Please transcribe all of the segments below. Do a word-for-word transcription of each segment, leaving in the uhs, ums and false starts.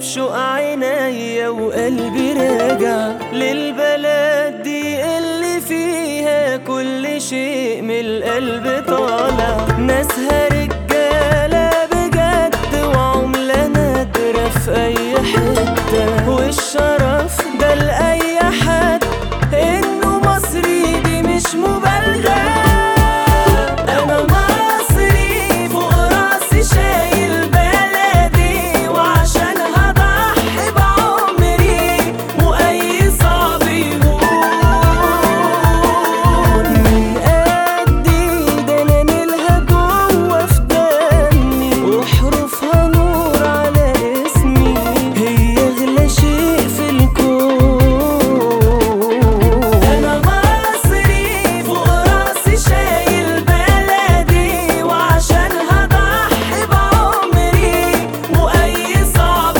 بشوق عينيا وقلبي راجع للبلد دي اللي فيها كل شيء من القلب طالع. ناسها رجالة بجد وعملة نادرة في أي حتة، والشرف ده لأي حد إنه مصري دي مش مبالغة. أنا مصري فوق راسي شايل بلدي، وعشان هضحي بعمري وأي صعب يهون من قدي. ده أنا نيلها جوا في دمي وحروفها نور على اسمي، هي أغلى شيء في الكون. أنا مصري فوق راسي شايل بلدي، وعشان هضحي بعمري وأي صعب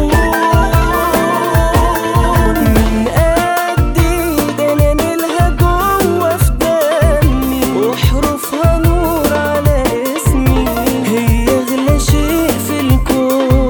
يهون من قدي. ده أنا نيلها جوا في دمي وحروفها نور على اسمي، هي أغلى شيء في الكون.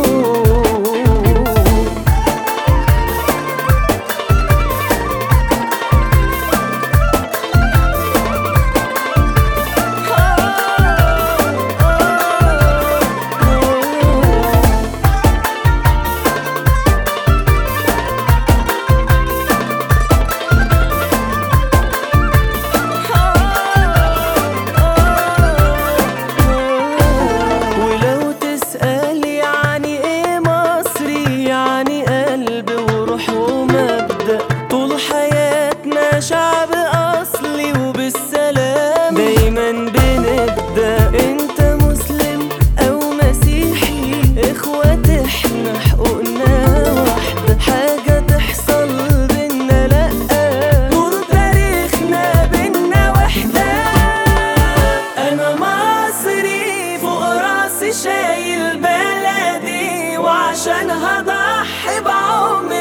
ولو تسأل يعني ايه مصري، يعني قلب وروح ومبدأ. طول حياتنا شعب أصلي وبالسلام دايما بنبدأ. انت مسلم أو مسيحي اخوات احنا حقوقنا واحدة، حاجة تحصل بينا لأ طول تاريخنا بينا وحدة. أنا مصري فوق راسي شايل بلدي، وعشان هضحي بعمري